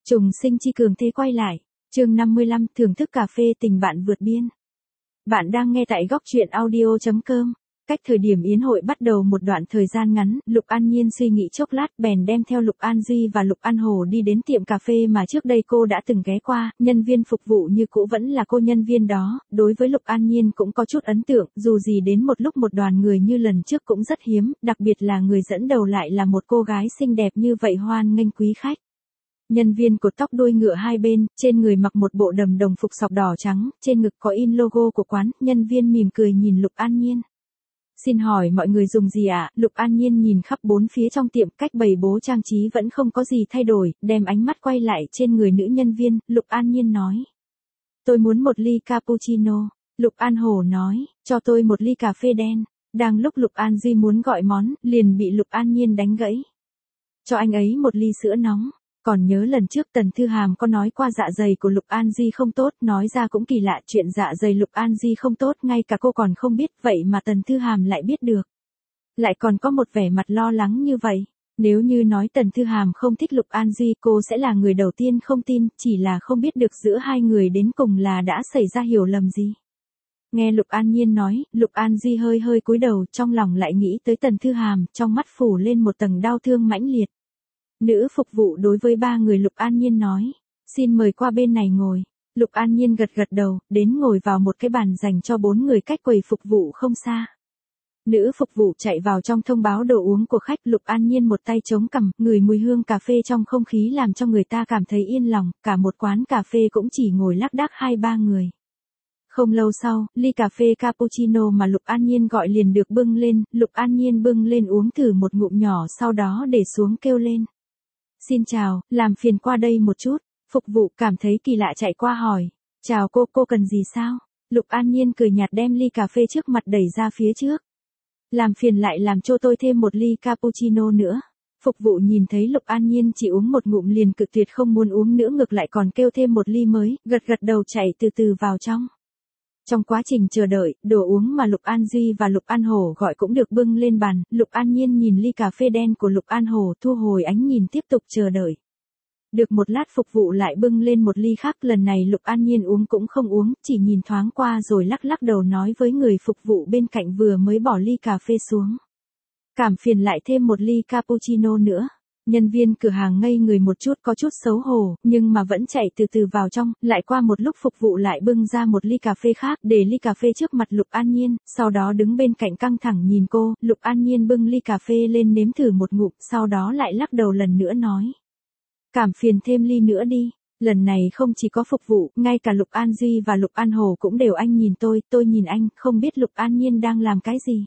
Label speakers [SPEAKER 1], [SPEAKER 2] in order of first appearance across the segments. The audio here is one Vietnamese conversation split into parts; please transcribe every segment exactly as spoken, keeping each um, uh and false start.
[SPEAKER 1] Trùng sinh chi cường thế quay lại. Chương năm mươi lăm, thưởng thức cà phê tình bạn vượt biên. Bạn đang nghe tại góc truyện audio chấm com. Cách thời điểm yến hội bắt đầu một đoạn thời gian ngắn, Lục An Nhiên suy nghĩ chốc lát bèn đem theo Lục An Duy và Lục An Hồ đi đến tiệm cà phê mà trước đây cô đã từng ghé qua, nhân viên phục vụ như cũ vẫn là cô nhân viên đó, đối với Lục An Nhiên cũng có chút ấn tượng, dù gì đến một lúc một đoàn người như lần trước cũng rất hiếm, đặc biệt là người dẫn đầu lại là một cô gái xinh đẹp như vậy hoan nghênh quý khách. Nhân viên cột tóc đuôi ngựa hai bên, trên người mặc một bộ đầm đồng phục sọc đỏ trắng, trên ngực có in logo của quán, nhân viên mỉm cười nhìn Lục An Nhiên. Xin hỏi mọi người dùng gì ạ? À? Lục An Nhiên nhìn khắp bốn phía trong tiệm, cách bày bố trang trí vẫn không có gì thay đổi, đem ánh mắt quay lại trên người nữ nhân viên, Lục An Nhiên nói. Tôi muốn một ly cappuccino. Lục An Hồ nói, cho tôi một ly cà phê đen. Đang lúc Lục An Duy muốn gọi món, liền bị Lục An Nhiên đánh gãy. Cho anh ấy một ly sữa nóng. Còn nhớ lần trước Tần Thư Hàm có nói qua dạ dày của Lục An Duy không tốt, nói ra cũng kỳ lạ, chuyện dạ dày Lục An Duy không tốt ngay cả cô còn không biết, vậy mà Tần Thư Hàm lại biết được. Lại còn có một vẻ mặt lo lắng như vậy. Nếu như nói Tần Thư Hàm không thích Lục An Duy, cô sẽ là người đầu tiên không tin, chỉ là không biết được giữa hai người đến cùng là đã xảy ra hiểu lầm gì. Nghe Lục An Nhiên nói, Lục An Duy hơi hơi cúi đầu, trong lòng lại nghĩ tới Tần Thư Hàm, trong mắt phủ lên một tầng đau thương mãnh liệt. Nữ phục vụ đối với ba người Lục An Nhiên nói, xin mời qua bên này ngồi. Lục An Nhiên gật gật đầu, đến ngồi vào một cái bàn dành cho bốn người cách quầy phục vụ không xa. Nữ phục vụ chạy vào trong thông báo đồ uống của khách, Lục An Nhiên một tay chống cằm, ngửi mùi hương cà phê trong không khí làm cho người ta cảm thấy yên lòng, cả một quán cà phê cũng chỉ ngồi lác đác hai ba người. Không lâu sau, ly cà phê cappuccino mà Lục An Nhiên gọi liền được bưng lên, Lục An Nhiên bưng lên uống thử một ngụm nhỏ sau đó để xuống kêu lên. Xin chào, làm phiền qua đây một chút. Phục vụ cảm thấy kỳ lạ chạy qua hỏi. Chào cô, cô cần gì sao? Lục An Nhiên cười nhạt đem ly cà phê trước mặt đẩy ra phía trước. Làm phiền lại làm cho tôi thêm một ly cappuccino nữa. Phục vụ nhìn thấy Lục An Nhiên chỉ uống một ngụm liền cực tuyệt không muốn uống nữa, ngược lại còn kêu thêm một ly mới, gật gật đầu chạy từ từ vào trong. Trong quá trình chờ đợi, đồ uống mà Lục An Duy và Lục An Hồ gọi cũng được bưng lên bàn, Lục An Nhiên nhìn ly cà phê đen của Lục An Hồ, thu hồi ánh nhìn tiếp tục chờ đợi. Được một lát phục vụ lại bưng lên một ly khác, lần này Lục An Nhiên uống cũng không uống, chỉ nhìn thoáng qua rồi lắc lắc đầu nói với người phục vụ bên cạnh vừa mới bỏ ly cà phê xuống. Cảm phiền lại thêm một ly cappuccino nữa. Nhân viên cửa hàng ngây người một chút, có chút xấu hổ, nhưng mà vẫn chạy từ từ vào trong, lại qua một lúc phục vụ lại bưng ra một ly cà phê khác, để ly cà phê trước mặt Lục An Nhiên, sau đó đứng bên cạnh căng thẳng nhìn cô, Lục An Nhiên bưng ly cà phê lên nếm thử một ngụm, sau đó lại lắc đầu lần nữa nói. Cảm phiền thêm ly nữa đi. Lần này không chỉ có phục vụ, ngay cả Lục An Duy và Lục An Hồ cũng đều anh nhìn tôi, tôi nhìn anh, không biết Lục An Nhiên đang làm cái gì.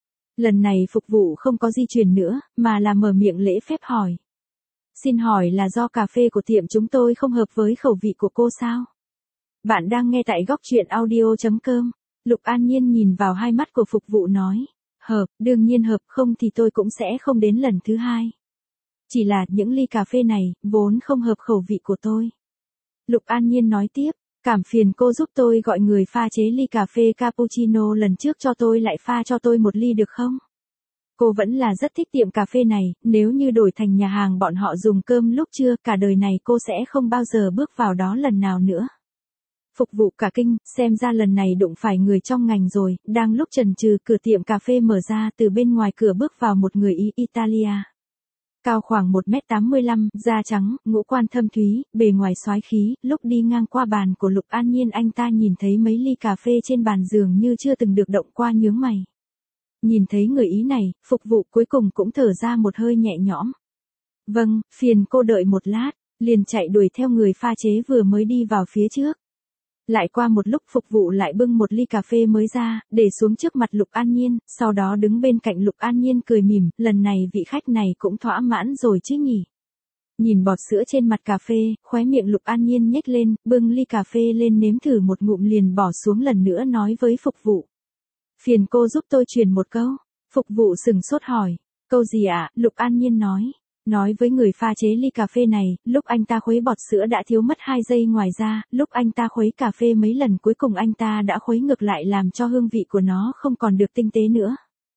[SPEAKER 1] Lần này phục vụ không có di chuyển nữa, mà là mở miệng lễ phép hỏi. Xin hỏi là do cà phê của tiệm chúng tôi không hợp với khẩu vị của cô sao? Bạn đang nghe tại góc truyện audio chấm com. Lục An Nhiên nhìn vào hai mắt của phục vụ nói. Hợp, đương nhiên hợp, không thì tôi cũng sẽ không đến lần thứ hai. Chỉ là những ly cà phê này, vốn không hợp khẩu vị của tôi. Lục An Nhiên nói tiếp. Cảm phiền cô giúp tôi gọi người pha chế ly cà phê cappuccino lần trước cho tôi lại pha cho tôi một ly được không? Cô vẫn là rất thích tiệm cà phê này, nếu như đổi thành nhà hàng bọn họ dùng cơm lúc trưa, cả đời này cô sẽ không bao giờ bước vào đó lần nào nữa. Phục vụ cả kinh, xem ra lần này đụng phải người trong ngành rồi, đang lúc chần chừ cửa tiệm cà phê mở ra, từ bên ngoài cửa bước vào một người Ý Italia. Cao khoảng một mét tám mươi lăm, da trắng, ngũ quan thâm thúy, bề ngoài soái khí, lúc đi ngang qua bàn của Lục An Nhiên anh ta nhìn thấy mấy ly cà phê trên bàn dường như chưa từng được động qua nhướng mày. Nhìn thấy người Ý này, phục vụ cuối cùng cũng thở ra một hơi nhẹ nhõm. Vâng, phiền cô đợi một lát, liền chạy đuổi theo người pha chế vừa mới đi vào phía trước. Lại qua một lúc phục vụ lại bưng một ly cà phê mới ra, để xuống trước mặt Lục An Nhiên, sau đó đứng bên cạnh Lục An Nhiên cười mỉm, lần này vị khách này cũng thỏa mãn rồi chứ nhỉ. Nhìn bọt sữa trên mặt cà phê, khóe miệng Lục An Nhiên nhếch lên, bưng ly cà phê lên nếm thử một ngụm liền bỏ xuống lần nữa nói với phục vụ. Phiền cô giúp tôi truyền một câu. Phục vụ sừng sốt hỏi. Câu gì ạ? À? Lục An Nhiên nói. Nói với người pha chế ly cà phê này, lúc anh ta khuấy bọt sữa đã thiếu mất hai giây, ngoài ra, lúc anh ta khuấy cà phê mấy lần cuối cùng anh ta đã khuấy ngược lại làm cho hương vị của nó không còn được tinh tế nữa.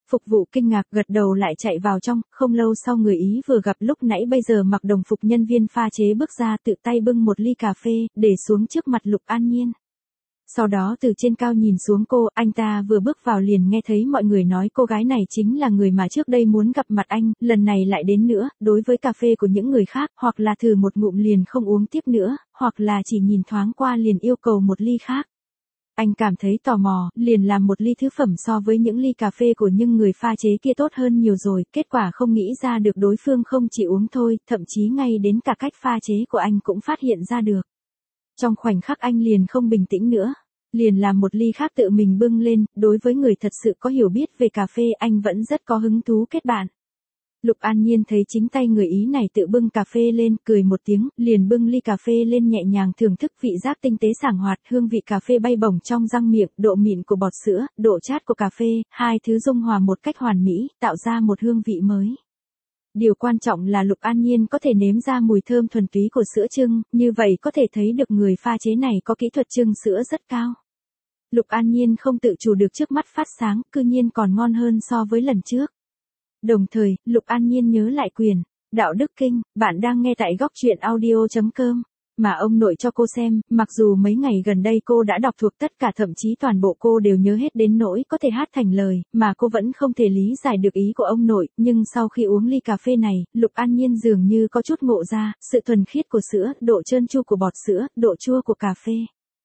[SPEAKER 1] Phục vụ kinh ngạc gật đầu lại chạy vào trong, không lâu sau người Ý vừa gặp lúc nãy bây giờ mặc đồng phục nhân viên pha chế bước ra tự tay bưng một ly cà phê, để xuống trước mặt Lục An Nhiên. Sau đó từ trên cao nhìn xuống cô, anh ta vừa bước vào liền nghe thấy mọi người nói cô gái này chính là người mà trước đây muốn gặp mặt anh, lần này lại đến nữa, đối với cà phê của những người khác, hoặc là thử một ngụm liền không uống tiếp nữa, hoặc là chỉ nhìn thoáng qua liền yêu cầu một ly khác. Anh cảm thấy tò mò, liền làm một ly thứ phẩm so với những ly cà phê của những người pha chế kia tốt hơn nhiều rồi, kết quả không nghĩ ra được đối phương không chỉ uống thôi, thậm chí ngay đến cả cách pha chế của anh cũng phát hiện ra được. Trong khoảnh khắc anh liền không bình tĩnh nữa, liền làm một ly khác tự mình bưng lên, đối với người thật sự có hiểu biết về cà phê anh vẫn rất có hứng thú kết bạn. Lục An Nhiên thấy chính tay người Ý này tự bưng cà phê lên, cười một tiếng, liền bưng ly cà phê lên nhẹ nhàng thưởng thức vị giác tinh tế sảng hoạt, hương vị cà phê bay bổng trong răng miệng, độ mịn của bọt sữa, độ chát của cà phê, hai thứ dung hòa một cách hoàn mỹ, tạo ra một hương vị mới. Điều quan trọng là Lục An Nhiên có thể nếm ra mùi thơm thuần túy của sữa chưng, như vậy có thể thấy được người pha chế này có kỹ thuật chưng sữa rất cao. Lục An Nhiên không tự chủ được trước mắt phát sáng, cư nhiên còn ngon hơn so với lần trước. Đồng thời, Lục An Nhiên nhớ lại quyền Đạo Đức Kinh, bạn đang nghe tại góc truyện audio chấm com, mà ông nội cho cô xem, mặc dù mấy ngày gần đây cô đã đọc thuộc tất cả thậm chí toàn bộ cô đều nhớ hết đến nỗi có thể hát thành lời, mà cô vẫn không thể lý giải được ý của ông nội, nhưng sau khi uống ly cà phê này, Lục An Nhiên dường như có chút ngộ ra, sự thuần khiết của sữa, độ trơn tru của bọt sữa, độ chua của cà phê.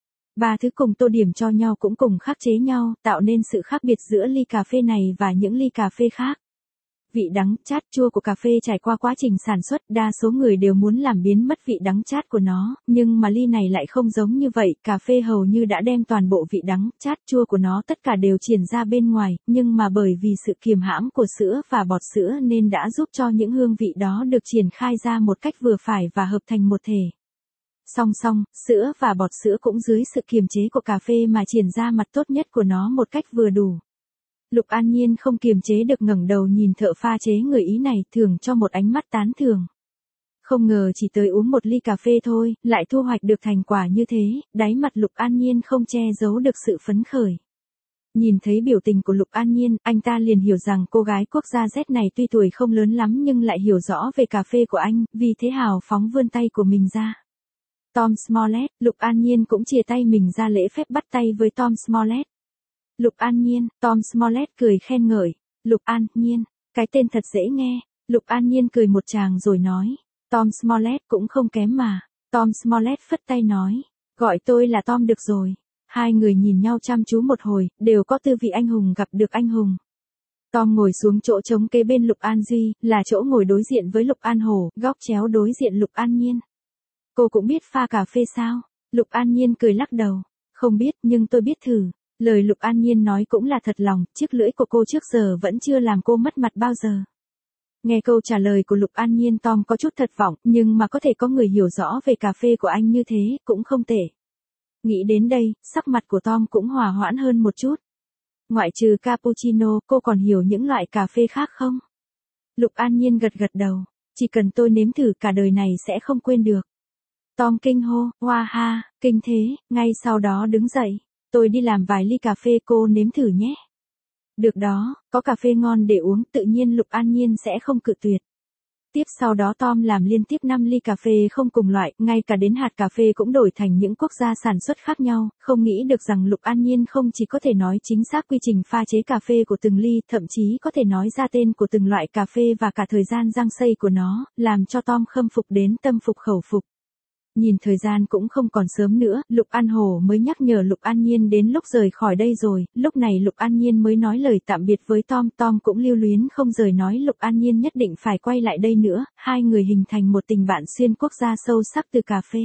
[SPEAKER 1] Ba thứ cùng tô điểm cho nhau cũng cùng khắc chế nhau, tạo nên sự khác biệt giữa ly cà phê này và những ly cà phê khác. Vị đắng, chát, chua của cà phê trải qua quá trình sản xuất, đa số người đều muốn làm biến mất vị đắng chát của nó, nhưng mà ly này lại không giống như vậy, cà phê hầu như đã đem toàn bộ vị đắng, chát, chua của nó tất cả đều triển ra bên ngoài, nhưng mà bởi vì sự kiềm hãm của sữa và bọt sữa nên đã giúp cho những hương vị đó được triển khai ra một cách vừa phải và hợp thành một thể. Song song, sữa và bọt sữa cũng dưới sự kiềm chế của cà phê mà triển ra mặt tốt nhất của nó một cách vừa đủ. Lục An Nhiên không kiềm chế được ngẩng đầu nhìn thợ pha chế người Ý này, thường cho một ánh mắt tán thưởng. Không ngờ chỉ tới uống một ly cà phê thôi, lại thu hoạch được thành quả như thế, đáy mặt Lục An Nhiên không che giấu được sự phấn khởi. Nhìn thấy biểu tình của Lục An Nhiên, anh ta liền hiểu rằng cô gái quốc gia Z này tuy tuổi không lớn lắm nhưng lại hiểu rõ về cà phê của anh, vì thế hào phóng vươn tay của mình ra. Tom Smollett, Lục An Nhiên cũng chìa tay mình ra lễ phép bắt tay với Tom Smollett. Lục An Nhiên, Tom Smollett cười khen ngợi. Lục An Nhiên, cái tên thật dễ nghe. Lục An Nhiên cười một tràng rồi nói. Tom Smollett cũng không kém mà. Tom Smollett phất tay nói. Gọi tôi là Tom được rồi. Hai người nhìn nhau chăm chú một hồi, đều có tư vị anh hùng gặp được anh hùng. Tom ngồi xuống chỗ trống kế bên Lục An Duy, là chỗ ngồi đối diện với Lục An Hổ, góc chéo đối diện Lục An Nhiên. Cô cũng biết pha cà phê sao? Lục An Nhiên cười lắc đầu. Không biết, nhưng tôi biết thử. Lời Lục An Nhiên nói cũng là thật lòng, chiếc lưỡi của cô trước giờ vẫn chưa làm cô mất mặt bao giờ. Nghe câu trả lời của Lục An Nhiên, Tom có chút thất vọng, nhưng mà có thể có người hiểu rõ về cà phê của anh như thế, cũng không tệ. Nghĩ đến đây, sắc mặt của Tom cũng hòa hoãn hơn một chút. Ngoại trừ cappuccino, cô còn hiểu những loại cà phê khác không? Lục An Nhiên gật gật đầu. Chỉ cần tôi nếm thử cả đời này sẽ không quên được. Tom kinh hô, hoa ha, kinh thế, ngay sau đó đứng dậy. Tôi đi làm vài ly cà phê cô nếm thử nhé. Được đó, có cà phê ngon để uống, tự nhiên Lục An Nhiên sẽ không cự tuyệt. Tiếp sau đó Tom làm liên tiếp năm ly cà phê không cùng loại, ngay cả đến hạt cà phê cũng đổi thành những quốc gia sản xuất khác nhau, không nghĩ được rằng Lục An Nhiên không chỉ có thể nói chính xác quy trình pha chế cà phê của từng ly, thậm chí có thể nói ra tên của từng loại cà phê và cả thời gian rang xay của nó, làm cho Tom khâm phục đến tâm phục khẩu phục. Nhìn thời gian cũng không còn sớm nữa, Lục An Hổ mới nhắc nhở Lục An Nhiên đến lúc rời khỏi đây rồi, lúc này Lục An Nhiên mới nói lời tạm biệt với Tom, Tom cũng lưu luyến không rời nói Lục An Nhiên nhất định phải quay lại đây nữa, hai người hình thành một tình bạn xuyên quốc gia sâu sắc từ cà phê.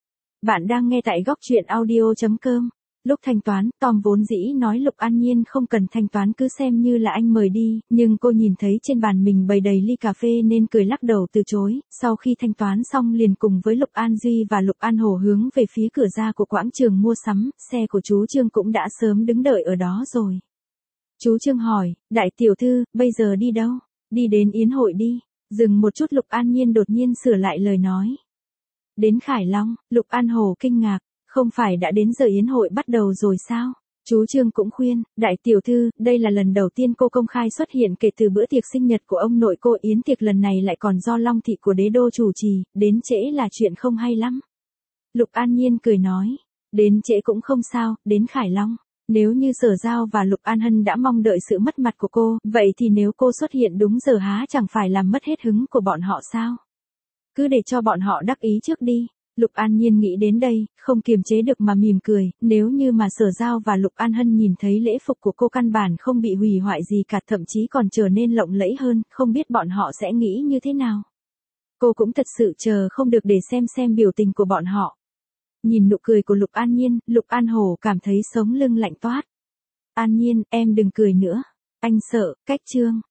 [SPEAKER 1] Bạn đang nghe tại góc truyện audio chấm com. Lúc thanh toán, Tom vốn dĩ nói Lục An Nhiên không cần thanh toán cứ xem như là anh mời đi, nhưng cô nhìn thấy trên bàn mình bày đầy ly cà phê nên cười lắc đầu từ chối, sau khi thanh toán xong liền cùng với Lục An Duy và Lục An Hổ hướng về phía cửa ra của quảng trường mua sắm, xe của chú Trương cũng đã sớm đứng đợi ở đó rồi. Chú Trương hỏi, đại tiểu thư, bây giờ đi đâu? Đi đến yến hội đi. Dừng một chút Lục An Nhiên đột nhiên sửa lại lời nói. Đến Khải Long, Lục An Hổ kinh ngạc. Không phải đã đến giờ yến hội bắt đầu rồi sao? Chú Trương cũng khuyên, đại tiểu thư, đây là lần đầu tiên cô công khai xuất hiện kể từ bữa tiệc sinh nhật của ông nội cô, yến tiệc lần này lại còn do Long thị của đế đô chủ trì, đến trễ là chuyện không hay lắm. Lục An Nhiên cười nói, đến trễ cũng không sao, đến Khải Long. Nếu như Sở Giao và Lục An Hân đã mong đợi sự mất mặt của cô, vậy thì nếu cô xuất hiện đúng giờ há chẳng phải làm mất hết hứng của bọn họ sao? Cứ để cho bọn họ đắc ý trước đi. Lục An Nhiên nghĩ đến đây, không kiềm chế được mà mỉm cười, nếu như mà Sở Giao và Lục An Hân nhìn thấy lễ phục của cô căn bản không bị hủy hoại gì cả, thậm chí còn trở nên lộng lẫy hơn, không biết bọn họ sẽ nghĩ như thế nào. Cô cũng thật sự chờ không được để xem xem biểu tình của bọn họ. Nhìn nụ cười của Lục An Nhiên, Lục An Hổ cảm thấy sống lưng lạnh toát. An Nhiên, em đừng cười nữa. Anh sợ, cách Trương.